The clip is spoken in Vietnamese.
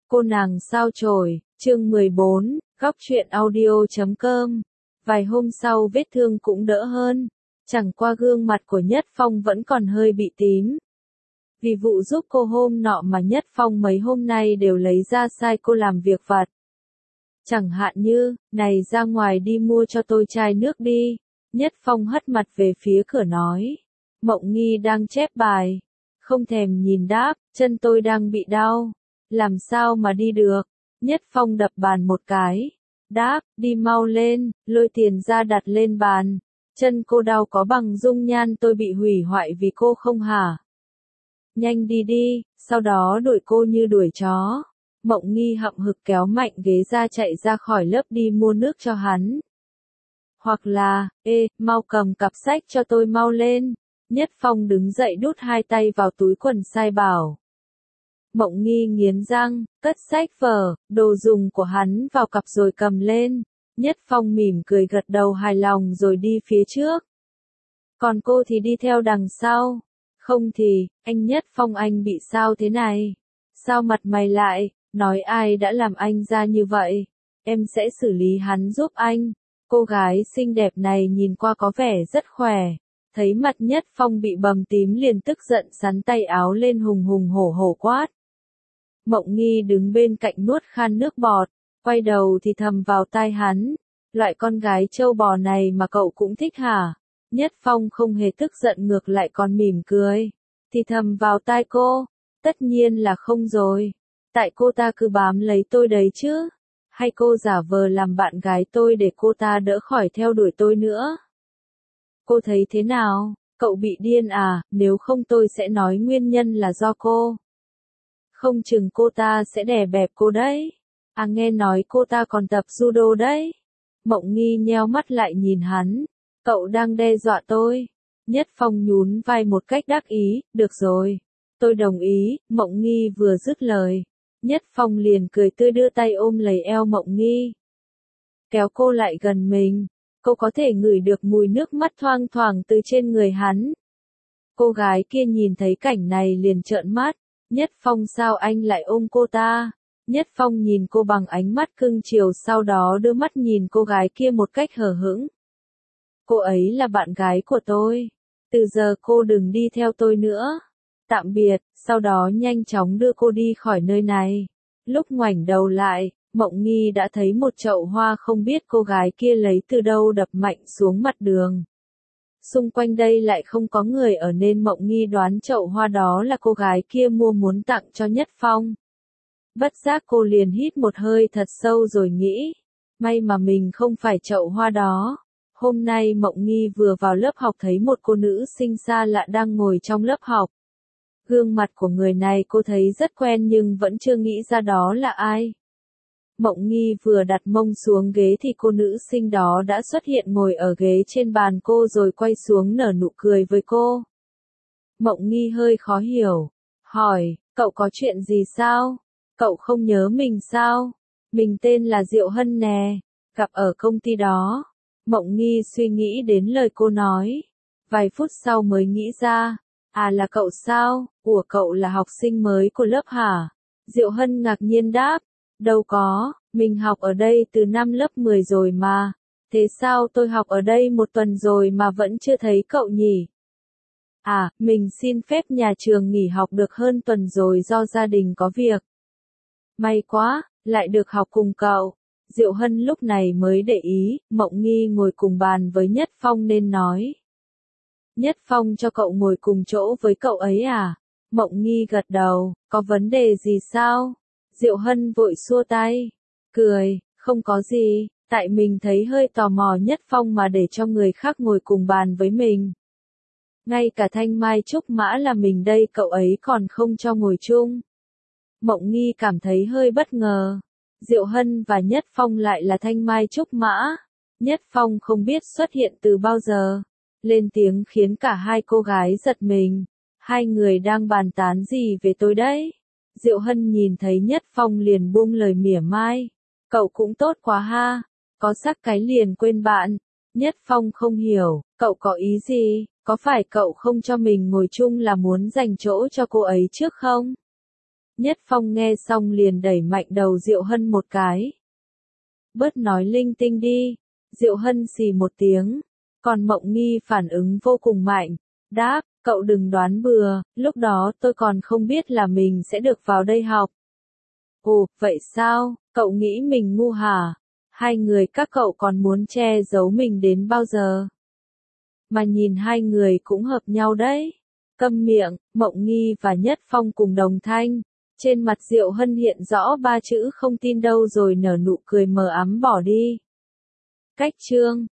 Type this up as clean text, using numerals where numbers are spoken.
Cô nàng sao chổi, chương 14, góc truyện audio.com. Vài hôm sau vết thương cũng đỡ hơn, chẳng qua gương mặt của Nhất Phong vẫn còn hơi bị tím. Vì vụ giúp cô hôm nọ mà Nhất Phong mấy hôm nay đều lấy ra sai cô làm việc vặt. Chẳng hạn như, này ra ngoài đi mua cho tôi chai nước đi. Nhất Phong hất mặt về phía cửa nói. Mộng Nghi đang chép bài. Không thèm nhìn đáp, chân tôi đang bị đau. Làm sao mà đi được? Nhất Phong đập bàn một cái. Đáp, đi mau lên, lôi tiền ra đặt lên bàn. Chân cô đau có bằng dung nhan tôi bị hủy hoại vì cô không hả? Nhanh đi đi, sau đó đuổi cô như đuổi chó. Mộng Nghi hậm hực kéo mạnh ghế ra chạy ra khỏi lớp đi mua nước cho hắn. Hoặc là, mau cầm cặp sách cho tôi mau lên. Nhất Phong đứng dậy đút hai tay vào túi quần sai bảo. Mộng Nghi nghiến răng, cất sách vở, đồ dùng của hắn vào cặp rồi cầm lên. Nhất Phong mỉm cười gật đầu hài lòng rồi đi phía trước. Còn cô thì đi theo đằng sau. Không thì, anh Nhất Phong anh bị sao thế này? Sao mặt mày lại, nói ai đã làm anh ra như vậy? Em sẽ xử lý hắn giúp anh. Cô gái xinh đẹp này nhìn qua có vẻ rất khỏe. Thấy mặt Nhất Phong bị bầm tím liền tức giận sắn tay áo lên hùng hùng hổ hổ quát. Mộng Nghi đứng bên cạnh nuốt khan nước bọt, quay đầu thì thầm vào tai hắn. Loại con gái trâu bò này mà cậu cũng thích hả? Nhất Phong không hề tức giận ngược lại còn mỉm cười. Thì thầm vào tai cô. Tất nhiên là không rồi. Tại cô ta cứ bám lấy tôi đấy chứ. Hay cô giả vờ làm bạn gái tôi để cô ta đỡ khỏi theo đuổi tôi nữa? Cô thấy thế nào? Cậu bị điên à? Nếu không tôi sẽ nói nguyên nhân là do cô. Không chừng cô ta sẽ đè bẹp cô đấy. À nghe nói cô ta còn tập judo đấy. Mộng Nghi nheo mắt lại nhìn hắn. Cậu đang đe dọa tôi. Nhất Phong nhún vai một cách đắc ý. Được rồi. Tôi đồng ý. Mộng Nghi vừa dứt lời. Nhất Phong liền cười tươi đưa tay ôm lấy eo Mộng Nghi. Kéo cô lại gần mình. Cô có thể ngửi được mùi nước mắt thoang thoảng từ trên người hắn. Cô gái kia nhìn thấy cảnh này liền trợn mắt. Nhất Phong sao anh lại ôm cô ta? Nhất Phong nhìn cô bằng ánh mắt cưng chiều sau đó đưa mắt nhìn cô gái kia một cách hờ hững. Cô ấy là bạn gái của tôi. Từ giờ cô đừng đi theo tôi nữa. Tạm biệt, sau đó nhanh chóng đưa cô đi khỏi nơi này. Lúc ngoảnh đầu lại, Mộng Nghi đã thấy một chậu hoa không biết cô gái kia lấy từ đâu đập mạnh xuống mặt đường. Xung quanh đây lại không có người ở nên Mộng Nghi đoán chậu hoa đó là cô gái kia mua muốn tặng cho Nhất Phong. Bất giác cô liền hít một hơi thật sâu rồi nghĩ, may mà mình không phải chậu hoa đó. Hôm nay Mộng Nghi vừa vào lớp học thấy một cô nữ sinh xa lạ đang ngồi trong lớp học. Gương mặt của người này cô thấy rất quen nhưng vẫn chưa nghĩ ra đó là ai. Mộng Nghi vừa đặt mông xuống ghế thì cô nữ sinh đó đã xuất hiện ngồi ở ghế trên bàn cô rồi quay xuống nở nụ cười với cô. Mộng Nghi hơi khó hiểu, hỏi, cậu có chuyện gì sao? Cậu không nhớ mình sao? Mình tên là Diệu Hân nè, gặp ở công ty đó. Mộng Nghi suy nghĩ đến lời cô nói. Vài phút sau mới nghĩ ra, à là cậu sao? Ủa cậu là học sinh mới của lớp hả? Diệu Hân ngạc nhiên đáp. Đâu có, mình học ở đây từ năm lớp 10 rồi mà. Thế sao tôi học ở đây một tuần rồi mà vẫn chưa thấy cậu nhỉ? À, mình xin phép nhà trường nghỉ học được hơn tuần rồi do gia đình có việc. May quá, lại được học cùng cậu. Diệu Hân lúc này mới để ý, Mộng Nghi ngồi cùng bàn với Nhất Phong nên nói. Nhất Phong cho cậu ngồi cùng chỗ với cậu ấy à? Mộng Nghi gật đầu, có vấn đề gì sao? Diệu Hân vội xua tay, cười, không có gì, tại mình thấy hơi tò mò Nhất Phong mà để cho người khác ngồi cùng bàn với mình. Ngay cả Thanh Mai Trúc Mã là mình đây cậu ấy còn không cho ngồi chung. Mộng Nghi cảm thấy hơi bất ngờ. Diệu Hân và Nhất Phong lại là Thanh Mai Trúc Mã. Nhất Phong không biết xuất hiện từ bao giờ. Lên tiếng khiến cả hai cô gái giật mình. Hai người đang bàn tán gì về tôi đấy? Diệu Hân nhìn thấy Nhất Phong liền buông lời mỉa mai. Cậu cũng tốt quá ha. Có sắc cái liền quên bạn. Nhất Phong không hiểu, cậu có ý gì? Có phải cậu không cho mình ngồi chung là muốn dành chỗ cho cô ấy trước không? Nhất Phong nghe xong liền đẩy mạnh đầu Diệu Hân một cái. Bớt nói linh tinh đi. Diệu Hân xì một tiếng. Còn Mộng Nghi phản ứng vô cùng mạnh. Đáp, cậu đừng đoán bừa, lúc đó tôi còn không biết là mình sẽ được vào đây học. Ồ, vậy sao, cậu nghĩ mình ngu hả? Hai người các cậu còn muốn che giấu mình đến bao giờ? Mà nhìn hai người cũng hợp nhau đấy. Câm miệng, Mộng Nghi và Nhất Phong cùng đồng thanh. Trên mặt Diệu Hân hiện rõ ba chữ không tin đâu rồi nở nụ cười mờ ám bỏ đi. Cách chương